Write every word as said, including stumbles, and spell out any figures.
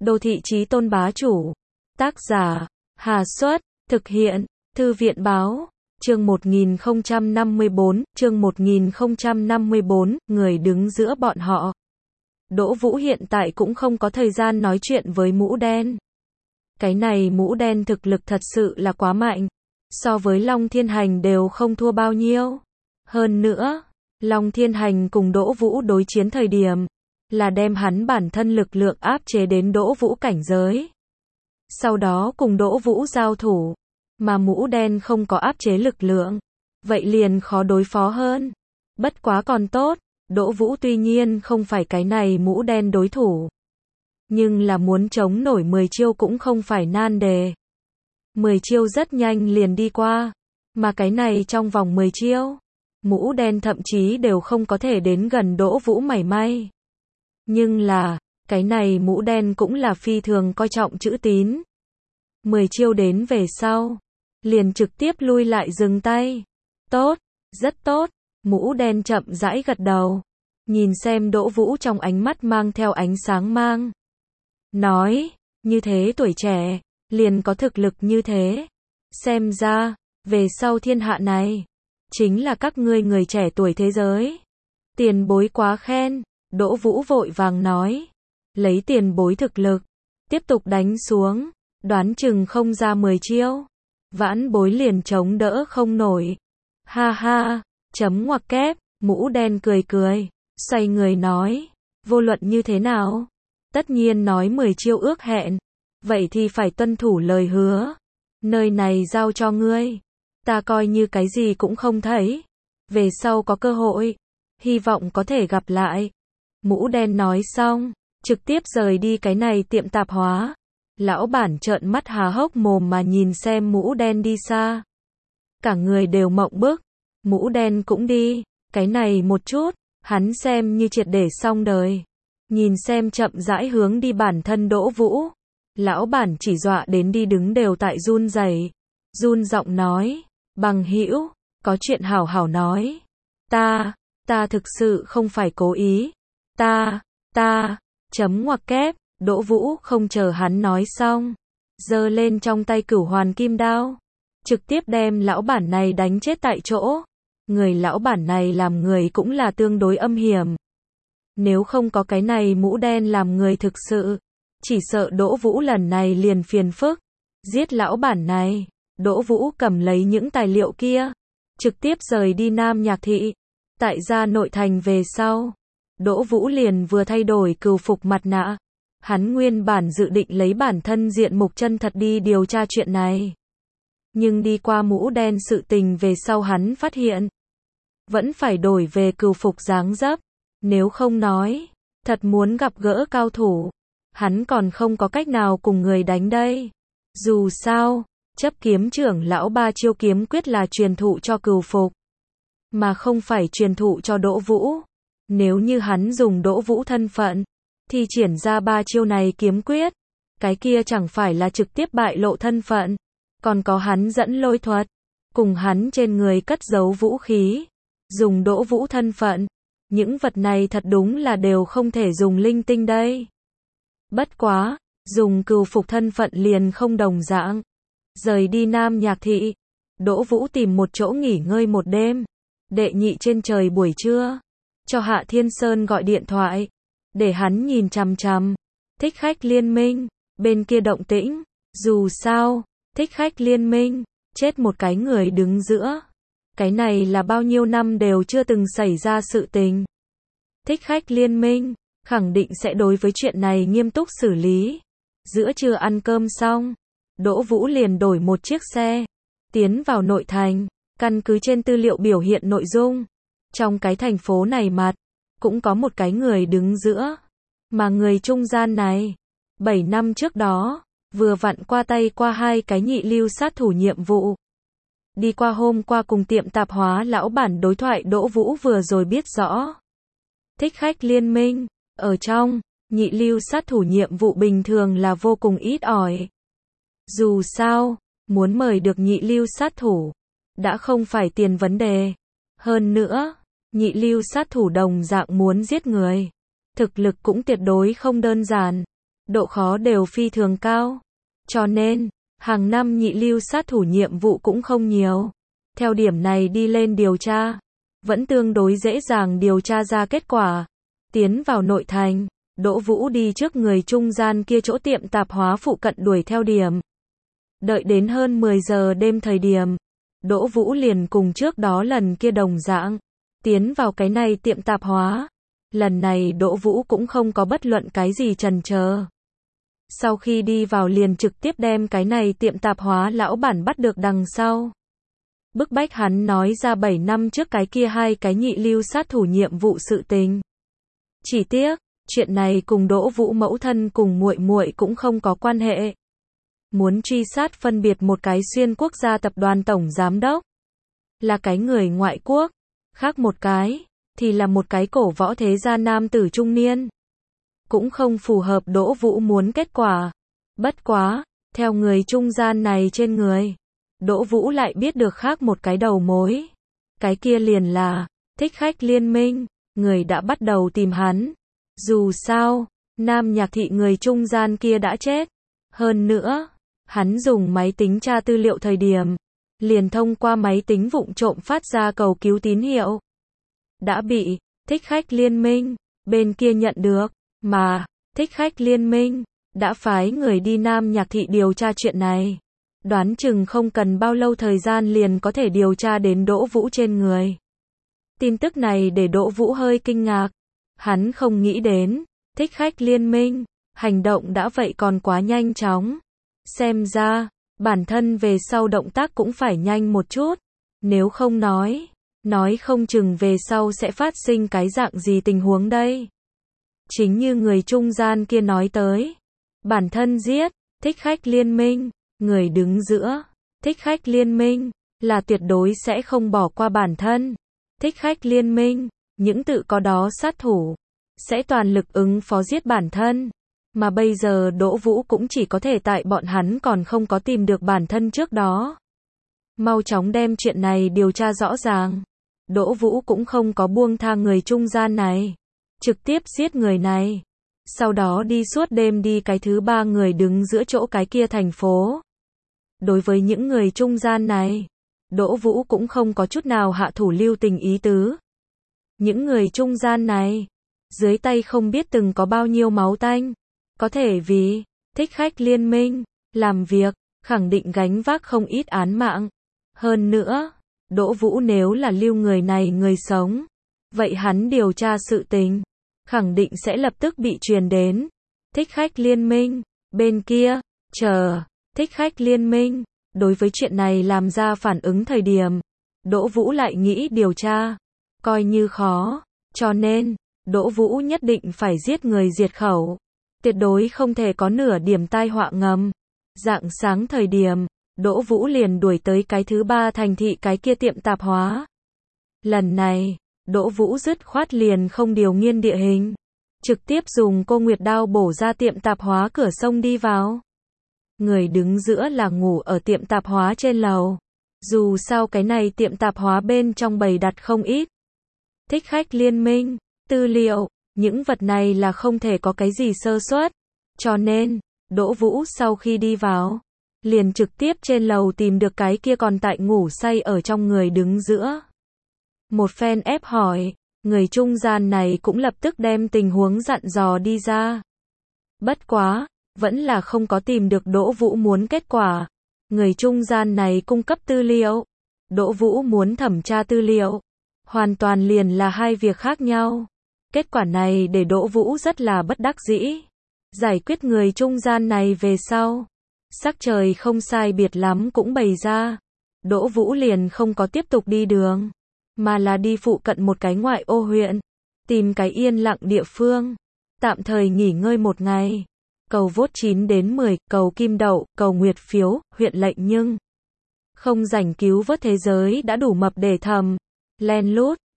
Đô thị chí tôn bá chủ. Tác giả, Hà Xuất, thực hiện, Thư viện báo, chương một nghìn không trăm năm mươi bốn, chương một nghìn không trăm năm mươi bốn, người đứng giữa bọn họ. Đỗ Vũ hiện tại cũng không có thời gian nói chuyện với mũ đen. Cái này mũ đen thực lực thật sự là quá mạnh. So với Long Thiên Hành đều không thua bao nhiêu. Hơn nữa, Long Thiên Hành cùng Đỗ Vũ đối chiến thời điểm, là đem hắn bản thân lực lượng áp chế đến Đỗ Vũ cảnh giới. Sau đó cùng Đỗ Vũ giao thủ, mà mũ đen không có áp chế lực lượng, vậy liền khó đối phó hơn. Bất quá còn tốt, Đỗ Vũ tuy nhiên không phải cái này mũ đen đối thủ, nhưng là muốn chống nổi mười chiêu cũng không phải nan đề. mười chiêu rất nhanh liền đi qua, mà cái này trong vòng mười chiêu, mũ đen thậm chí đều không có thể đến gần Đỗ Vũ mảy may. Nhưng là, cái này mũ đen cũng là phi thường coi trọng chữ tín. mười chiêu đến về sau, liền trực tiếp lui lại dừng tay. Tốt, rất tốt, mũ đen chậm rãi gật đầu, nhìn xem Đỗ Vũ trong ánh mắt mang theo ánh sáng mang. Nói, như thế tuổi trẻ, liền có thực lực như thế. Xem ra, về sau thiên hạ này, chính là các ngươi người trẻ tuổi thế giới. Tiền bối quá khen, Đỗ Vũ vội vàng nói. Lấy tiền bối thực lực, tiếp tục đánh xuống, đoán chừng không ra mười chiêu. Vãn bối liền chống đỡ không nổi. Ha ha, chấm ngoặc kép, mũ đen cười cười, xoay người nói. Vô luận như thế nào? Tất nhiên nói mười chiêu ước hẹn, vậy thì phải tuân thủ lời hứa. Nơi này giao cho ngươi, ta coi như cái gì cũng không thấy. Về sau có cơ hội, hy vọng có thể gặp lại. Mũ đen nói xong, trực tiếp rời đi cái này tiệm tạp hóa. Lão bản trợn mắt há hốc mồm mà nhìn xem mũ đen đi xa. Cả người đều mộng bức. Mũ đen cũng đi, cái này một chút, hắn xem như triệt để xong đời. Nhìn xem chậm rãi hướng đi bản thân Đỗ Vũ. Lão bản chỉ dọa đến đi đứng đều tại run rẩy, run giọng nói, bằng hữu, có chuyện hảo hảo nói. Ta, ta thực sự không phải cố ý. Ta, ta, chấm ngoặc kép, Đỗ Vũ không chờ hắn nói xong, giơ lên trong tay cửu hoàn kim đao, trực tiếp đem lão bản này đánh chết tại chỗ. Người lão bản này làm người cũng là tương đối âm hiểm. Nếu không có cái này mũ đen làm người thực sự, chỉ sợ Đỗ Vũ lần này liền phiền phức. Giết lão bản này, Đỗ Vũ cầm lấy những tài liệu kia, trực tiếp rời đi Nam Nhạc Thị. Tại gia nội thành về sau, Đỗ Vũ liền vừa thay đổi cừu phục mặt nạ. Hắn nguyên bản dự định lấy bản thân diện mục chân thật đi điều tra chuyện này. Nhưng đi qua mũ đen sự tình về sau hắn phát hiện, vẫn phải đổi về cừu phục dáng dấp. Nếu không nói, thật muốn gặp gỡ cao thủ, hắn còn không có cách nào cùng người đánh đây. Dù sao, chấp kiếm trưởng lão ba chiêu kiếm quyết là truyền thụ cho cừu phục, mà không phải truyền thụ cho Đỗ Vũ. Nếu như hắn dùng Đỗ Vũ thân phận, thì triển ra ba chiêu này kiếm quyết, cái kia chẳng phải là trực tiếp bại lộ thân phận. Còn có hắn dẫn lôi thuật, cùng hắn trên người cất giấu vũ khí, dùng Đỗ Vũ thân phận, những vật này thật đúng là đều không thể dùng linh tinh đây. Bất quá, dùng cừu phục thân phận liền không đồng dạng. Rời đi Nam Nhạc Thị, Đỗ Vũ tìm một chỗ nghỉ ngơi một đêm. Đệ nhị trên trời buổi trưa, cho Hạ Thiên Sơn gọi điện thoại, để hắn nhìn chằm chằm Thích Khách Liên Minh bên kia động tĩnh. Dù sao, Thích Khách Liên Minh chết một cái người đứng giữa, cái này là bao nhiêu năm đều chưa từng xảy ra sự tình. Thích Khách Liên Minh khẳng định sẽ đối với chuyện này nghiêm túc xử lý. Giữa trưa ăn cơm xong, Đỗ Vũ liền đổi một chiếc xe, tiến vào nội thành. Căn cứ trên tư liệu biểu hiện nội dung, trong cái thành phố này mặt, cũng có một cái người đứng giữa. Mà người trung gian này, bảy năm trước đó, vừa vặn qua tay qua hai cái nhị lưu sát thủ nhiệm vụ. Đi qua hôm qua cùng tiệm tạp hóa lão bản đối thoại Đỗ Vũ vừa rồi biết rõ. Thích Khách Liên Minh, ở trong, nhị lưu sát thủ nhiệm vụ bình thường là vô cùng ít ỏi. Dù sao, muốn mời được nhị lưu sát thủ, đã không phải tiền vấn đề. Hơn nữa, nhị lưu sát thủ đồng dạng muốn giết người, thực lực cũng tuyệt đối không đơn giản. độ khó đều phi thường cao. Cho nên, hàng năm nhị lưu sát thủ nhiệm vụ cũng không nhiều. Theo điểm này đi lên điều tra, vẫn tương đối dễ dàng điều tra ra kết quả. Tiến vào nội thành, Đỗ Vũ đi trước người trung gian kia chỗ tiệm tạp hóa phụ cận đuổi theo điểm. Đợi đến hơn mười giờ đêm thời điểm, Đỗ Vũ liền cùng trước đó lần kia đồng dạng, tiến vào cái này tiệm tạp hóa. Lần này Đỗ Vũ cũng không có bất luận cái gì chần chờ. Sau khi đi vào liền trực tiếp đem cái này tiệm tạp hóa lão bản bắt được đằng sau. Bức bách hắn nói ra bảy năm trước cái kia hai cái nhị lưu sát thủ nhiệm vụ sự tình. Chỉ tiếc, chuyện này cùng Đỗ Vũ mẫu thân cùng muội muội cũng không có quan hệ. Muốn truy sát phân biệt một cái xuyên quốc gia tập đoàn tổng giám đốc, là cái người ngoại quốc, khác một cái, thì là một cái cổ võ thế gia nam tử trung niên. Cũng không phù hợp Đỗ Vũ muốn kết quả. Bất quá, theo người trung gian này trên người, Đỗ Vũ lại biết được khác một cái đầu mối. Cái kia liền là, Thích Khách Liên Minh, người đã bắt đầu tìm hắn. Dù sao, Nam Nhạc Thị người trung gian kia đã chết. Hơn nữa, hắn dùng máy tính tra tư liệu thời điểm, liền thông qua máy tính vụng trộm phát ra cầu cứu tín hiệu. Đã bị Thích Khách Liên Minh bên kia nhận được, mà Thích Khách Liên Minh đã phái người đi Nam Nhạc Thị điều tra chuyện này. Đoán chừng không cần bao lâu thời gian liền có thể điều tra đến Đỗ Vũ trên người. Tin tức này để Đỗ Vũ hơi kinh ngạc. Hắn không nghĩ đến, Thích Khách Liên Minh, hành động đã vậy còn quá nhanh chóng. Xem ra, bản thân về sau động tác cũng phải nhanh một chút. Nếu không nói, nói không chừng về sau sẽ phát sinh cái dạng gì tình huống đây. Chính như người trung gian kia nói tới. Bản thân giết, Thích Khách Liên Minh, người đứng giữa, Thích Khách Liên Minh, là tuyệt đối sẽ không bỏ qua bản thân. Thích Khách Liên Minh, những tự có đó sát thủ, sẽ toàn lực ứng phó giết bản thân. Mà bây giờ Đỗ Vũ cũng chỉ có thể tại bọn hắn còn không có tìm được bản thân trước đó. Mau chóng đem chuyện này điều tra rõ ràng. Đỗ Vũ cũng không có buông tha người trung gian này. Trực tiếp giết người này. Sau đó đi suốt đêm đi cái thứ ba người đứng giữa chỗ cái kia thành phố. Đối với những người trung gian này, Đỗ Vũ cũng không có chút nào hạ thủ lưu tình ý tứ. Những người trung gian này, dưới tay không biết từng có bao nhiêu máu tanh. Có thể vì Thích Khách Liên Minh làm việc, khẳng định gánh vác không ít án mạng. Hơn nữa, Đỗ Vũ nếu là lưu người này người sống, vậy hắn điều tra sự tình, khẳng định sẽ lập tức bị truyền đến Thích Khách Liên Minh bên kia. Chờ Thích Khách Liên Minh đối với chuyện này làm ra phản ứng thời điểm, Đỗ Vũ lại nghĩ điều tra, coi như khó, cho nên Đỗ Vũ nhất định phải giết người diệt khẩu. Tuyệt đối không thể có nửa điểm tai họa ngầm. Rạng sáng thời điểm, Đỗ Vũ liền đuổi tới cái thứ ba thành thị cái kia tiệm tạp hóa. Lần này, Đỗ Vũ dứt khoát liền không điều nghiên địa hình. Trực tiếp dùng cô nguyệt đao bổ ra tiệm tạp hóa cửa sông đi vào. Người đứng giữa là ngủ ở tiệm tạp hóa trên lầu. Dù sao cái này tiệm tạp hóa bên trong bày đặt không ít Thích Khách Liên Minh, tư liệu. Những vật này là không thể có cái gì sơ suất. Cho nên, Đỗ Vũ sau khi đi vào, liền trực tiếp trên lầu tìm được cái kia còn tại ngủ say ở trong người đứng giữa. Một phen ép hỏi, người trung gian này cũng lập tức đem tình huống dặn dò đi ra. Bất quá, vẫn là không có tìm được Đỗ Vũ muốn kết quả. Người trung gian này cung cấp tư liệu, Đỗ Vũ muốn thẩm tra tư liệu. Hoàn toàn liền là hai việc khác nhau. Kết quả này để Đỗ Vũ rất là bất đắc dĩ. Giải quyết người trung gian này về sau, sắc trời không sai biệt lắm cũng bày ra. Đỗ Vũ liền không có tiếp tục đi đường, mà là đi phụ cận một cái ngoại ô huyện, tìm cái yên lặng địa phương, tạm thời nghỉ ngơi một ngày. Cầu vote chín đến mười, cầu kim đậu, cầu nguyệt phiếu, huyện lệnh nhưng không rảnh cứu vớt thế giới đã đủ mập để thầm. Len lút,